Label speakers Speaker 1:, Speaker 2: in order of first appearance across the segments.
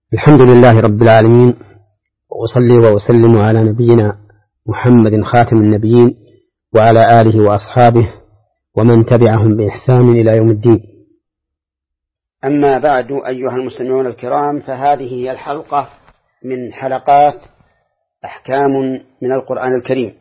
Speaker 1: الحمد لله رب العالمين، وأصلي وأسلم على نبينا محمد خاتم النبيين وعلى آله وأصحابه ومن تبعهم بإحسان إلى يوم الدين. أما بعد، أيها المستمعون الكرام، فهذه هي الحلقة من حلقات أحكام من القرآن الكريم،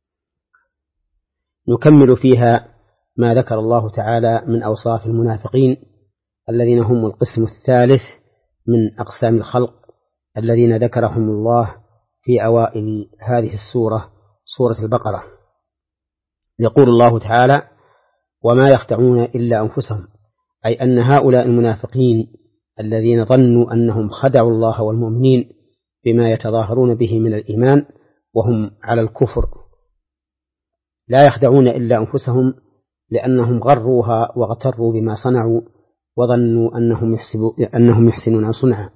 Speaker 1: نكمل فيها ما ذكر الله تعالى من أوصاف المنافقين الذين هم القسم الثالث من أقسام الخلق الذين ذكرهم الله في أوائل هذه السورة، سورة البقرة. يقول الله تعالى: وما يخدعون إلا أنفسهم، أي أن هؤلاء المنافقين الذين ظنوا أنهم خدعوا الله والمؤمنين بما يتظاهرون به من الإيمان وهم على الكفر، لا يخدعون إلا أنفسهم، لأنهم غروها واغتروا بما صنعوا وظنوا أنهم يحسنون صنعا.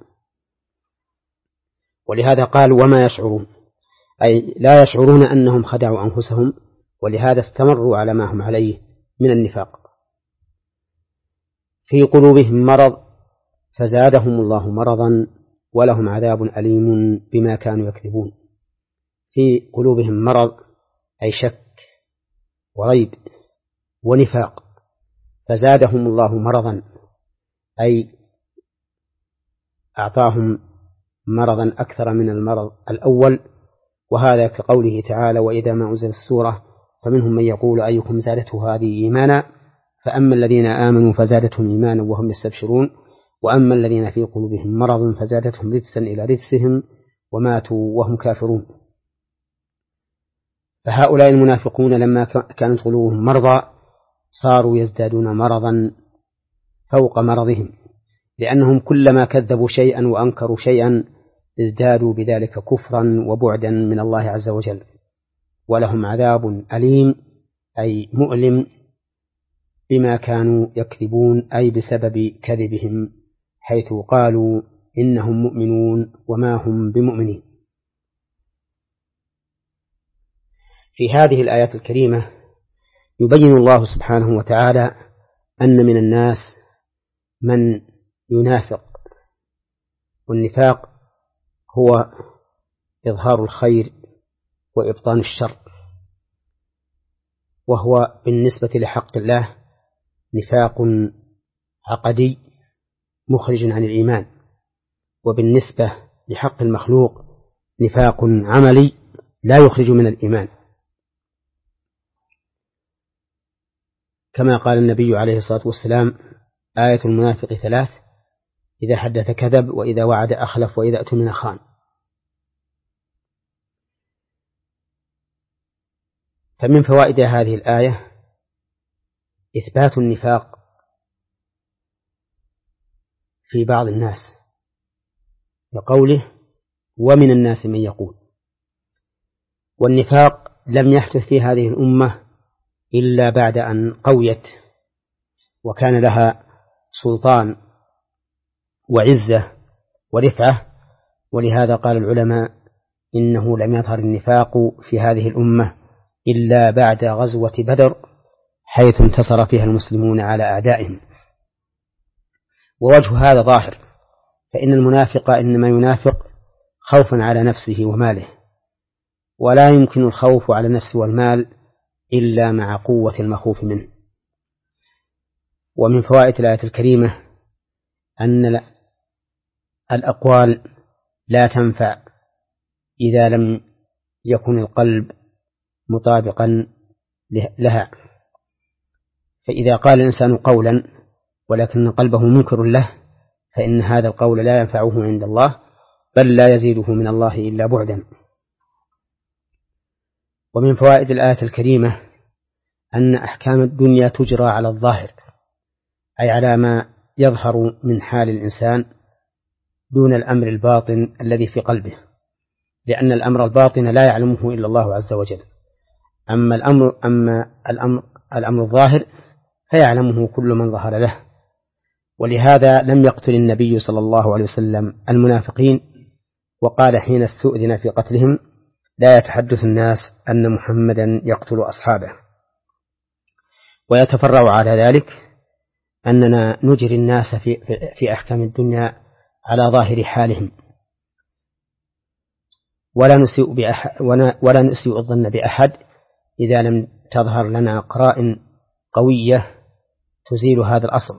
Speaker 1: ولهذا قال وما يشعرون، أي لا يشعرون أنهم خدعوا أنفسهم، ولهذا استمروا على ما هم عليه من النفاق. في قلوبهم مرض فزادهم الله مرضا ولهم عذاب أليم بما كانوا يكذبون. في قلوبهم مرض أي شك وريب ونفاق، فزادهم الله مرضا أي أعطاهم مرضا أكثر من المرض الأول، وهذا كقوله تعالى: وإذا ما أنزلت السورة فمنهم من يقول أيكم زادته هذه إيمانا، فأما الذين آمنوا فزادتهم إيمانا وهم يستبشرون، وأما الذين في قلوبهم مرض فزادتهم رجسا إلى رجسهم وماتوا وهم كافرون. فهؤلاء المنافقون لما كانت قلوبهم مرضى صاروا يزدادون مرضا فوق مرضهم، لأنهم كلما كذبوا شيئا وأنكروا شيئا ازدادوا بذلك كفرا وبعدا من الله عز وجل، ولهم عذاب أليم أي مؤلم بما كانوا يكذبون، أي بسبب كذبهم، حيث قالوا إنهم مؤمنون وما هم بمؤمنين. في هذه الآيات الكريمة يبين الله سبحانه وتعالى أن من الناس من ينافق، والنفاق هو إظهار الخير وإبطان الشر، وهو بالنسبة لحق الله نفاق عقدي مخرج عن الإيمان، وبالنسبة لحق المخلوق نفاق عملي لا يخرج من الإيمان، كما قال النبي عليه الصلاة والسلام: آية المنافق ثلاث: إذا حدث كذب، وإذا وعد أخلف، وإذا اؤتمن خان. فمن فوائد هذه الآية إثبات النفاق في بعض الناس، وقوله: ومن الناس من يقول. والنفاق لم يحدث في هذه الأمة إلا بعد أن قويت وكان لها سلطان وعزة ورفعة، ولهذا قال العلماء: إنه لم يظهر النفاق في هذه الأمة إلا بعد غزوة بدر، حيث انتصر فيها المسلمون على أعدائهم. ووجه هذا ظاهر، فإن المنافق إنما ينافق خوفا على نفسه وماله، ولا يمكن الخوف على النفس والمال إلا مع قوة المخوف منه. ومن فوائد الآية الكريمة أن الأقوال لا تنفع إذا لم يكن القلب مطابقا لها، فإذا قال الإنسان قولا ولكن قلبه منكر له فإن هذا القول لا ينفعه عند الله، بل لا يزيده من الله إلا بعدا. ومن فوائد الآية الكريمة أن أحكام الدنيا تجرى على الظاهر، أي على ما يظهر من حال الإنسان دون الأمر الباطن الذي في قلبه، لأن الأمر الباطن لا يعلمه إلا الله عز وجل، أما الأمر الظاهر فيعلمه كل من ظهر له. ولهذا لم يقتل النبي صلى الله عليه وسلم المنافقين، وقال حين استؤذن في قتلهم: لا يتحدث الناس أن محمدا يقتل أصحابه. ويتفرع على ذلك أننا نجري الناس في أحكام الدنيا على ظاهر حالهم، ولا نسيء الظن بأحد إذا لم تظهر لنا قرائن قوية تزيل هذا الأصل.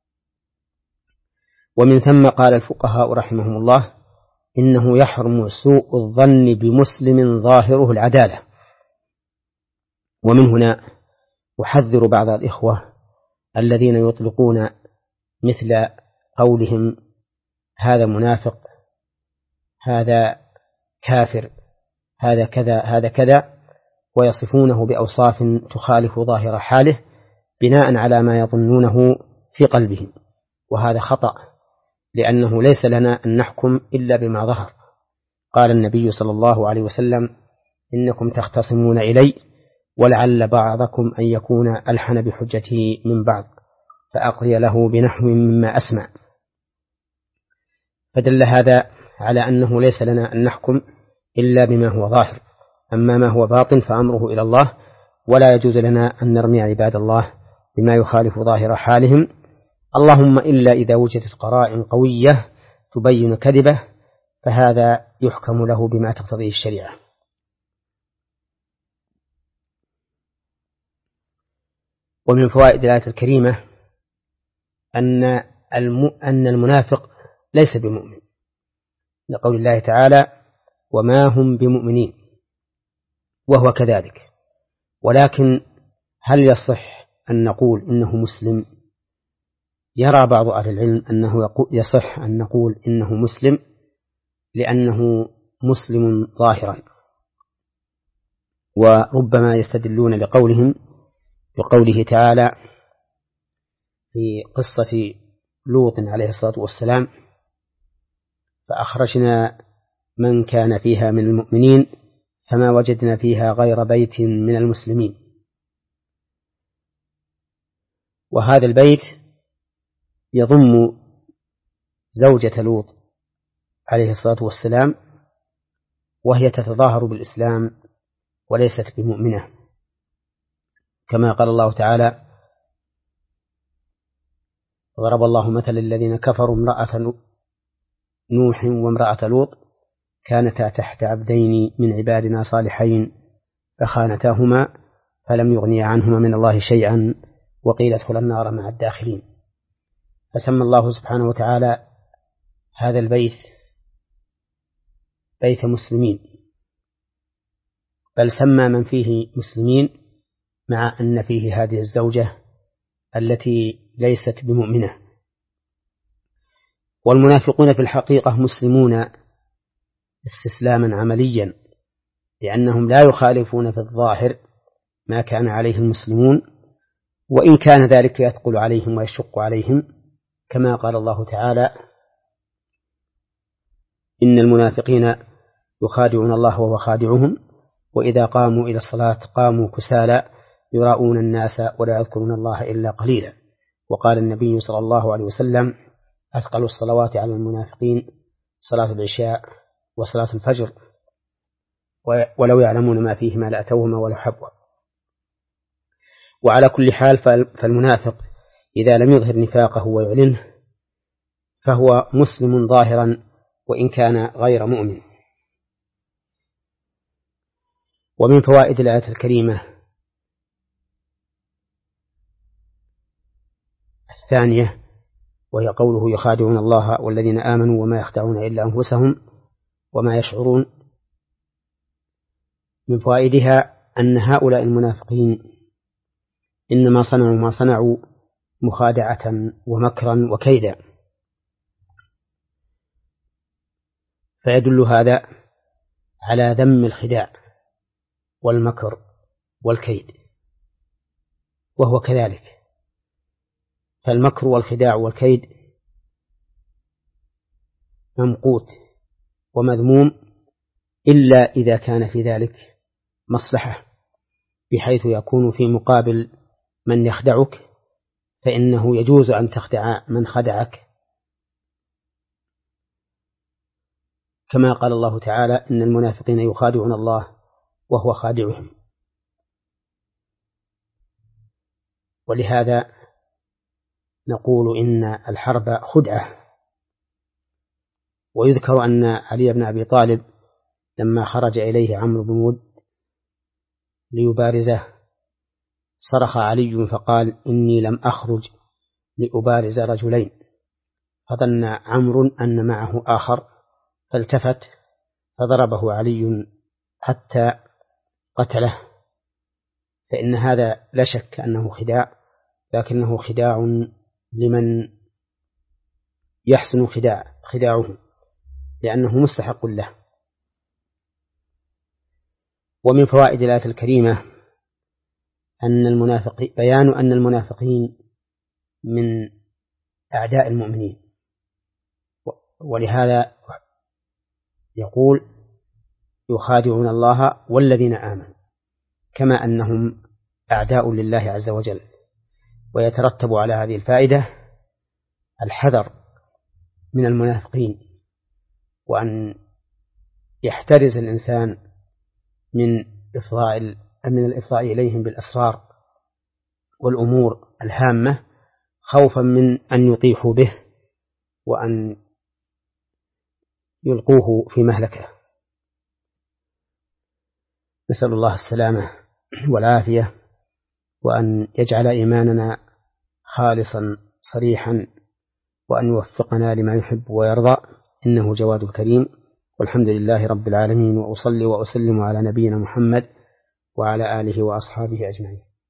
Speaker 1: ومن ثم قال الفقهاء رحمهم الله إنه يحرم سوء الظن بمسلم ظاهره العدالة. ومن هنا أحذر بعض الإخوة الذين يطلقون مثل قولهم هذا منافق، هذا كافر، هذا كذا، هذا كذا، ويصفونه بأوصاف تخالف ظاهر حاله بناء على ما يظنونه في قلبهم، وهذا خطأ، لأنه ليس لنا أن نحكم إلا بما ظهر. قال النبي صلى الله عليه وسلم إنكم تختصمون إلي ولعل بعضكم أن يكون ألحن بحجته من بعض فأقضي له بنحو مما أسمع. فدل هذا على أنه ليس لنا أن نحكم إلا بما هو ظاهر، أما ما هو باطن فأمره إلى الله، ولا يجوز لنا أن نرمي عباد الله بما يخالف ظاهر حالهم، اللهم إلا إذا وجدت قرائن قوية تبين كذبه، فهذا يحكم له بما تقتضيه الشريعة. ومن فوائد الآية الكريمة أن المنافق ليس بمؤمن، لقول الله تعالى وما هم بمؤمنين، وهو كذلك. ولكن هل يصح أن نقول إنه مسلم؟ يرى بعض أهل العلم أنه يصح أن نقول إنه مسلم لأنه مسلم ظاهرا، وربما يستدلون لقولهم بقوله تعالى في قصة لوط عليه الصلاة والسلام فأخرجنا من كان فيها من المؤمنين فما وجدنا فيها غير بيت من المسلمين. وهذا البيت يضم زوجة لوط عليه الصلاة والسلام، وهي تتظاهر بالإسلام وليست بمؤمنة، كما قال الله تعالى ضرب الله مثل الذين كفروا امرأة نوح وامرأة لوط كانتا تحت عبدين من عبادنا صالحين فخانتاهما فلم يغنيا عنهما من الله شيئا وقيل ادخلا النار مع الداخلين. فسمى الله سبحانه وتعالى هذا البيت بيت مسلمين، بل سمى من فيه مسلمين مع أن فيه هذه الزوجة التي ليست بمؤمنة. والمنافقون في الحقيقة مسلمون استسلاما عمليا، لأنهم لا يخالفون في الظاهر ما كان عليه المسلمون، وإن كان ذلك يثقل عليهم ويشق عليهم، كما قال الله تعالى إن المنافقين يخادعون الله وهو خادعهم وإذا قاموا إلى الصلاة قاموا كسالى يراءون الناس ولا يذكرون الله إلا قليلا. وقال النبي صلى الله عليه وسلم أثقل الصلوات على المنافقين صلاة العشاء وصلاة الفجر ولو يعلمون ما فيهما لأتوهما ولو حبوا. وعلى كل حال فالمنافق إذا لم يظهر نفاقه ويعلنه فهو مسلم ظاهرا وإن كان غير مؤمن. ومن فوائد الآية الكريمة الثانية وهي قوله يخادعون الله والذين آمنوا وما يخدعون إلا أنفسهم وما يشعرون. من فوائدها أن هؤلاء المنافقين إنما صنعوا ما صنعوا مخادعة ومكرا وكيدا، فيدل هذا على ذم الخداع والمكر والكيد، وهو كذلك، فالمكر والخداع والكيد ممقوت ومذموم إلا إذا كان في ذلك مصلحة، بحيث يكون في مقابل من يخدعك فإنه يجوز أن تخدع من خدعك، كما قال الله تعالى إن المنافقين يخادعون الله وهو خادعهم. ولهذا نقول إن الحرب خدعة، ويذكر أن علي بن أبي طالب لما خرج إليه عمرو بن ود ليبارزه صرخ علي فقال: إني لم أخرج لأبارز رجلين. فظن عمرو أن معه آخر فالتفت فضربه علي حتى قتله. فإن هذا لا شك أنه خداع، لكنه خداع لمن يحسن خداعه لأنه مستحق له. ومن فوائد الآية الكريمة بيان أن المنافقين من أعداء المؤمنين، ولهذا يقول: يخادعون الله والذين آمنوا، كما أنهم أعداء لله عز وجل. ويترتب على هذه الفائدة الحذر من المنافقين، وأن يحترز الإنسان من الإفضاء إليهم بالأسرار والأمور الهامة، خوفا من أن يطيحوا به وأن يلقوه في مهلكة. نسأل الله السلامة والعافية، وأن يجعل إيماننا خالصا صريحا، وأن يوفقنا لما يحب ويرضى، إنه جواد كريم. والحمد لله رب العالمين، وأصلي وأسلم على نبينا محمد وعلى آله وأصحابه أجمعين.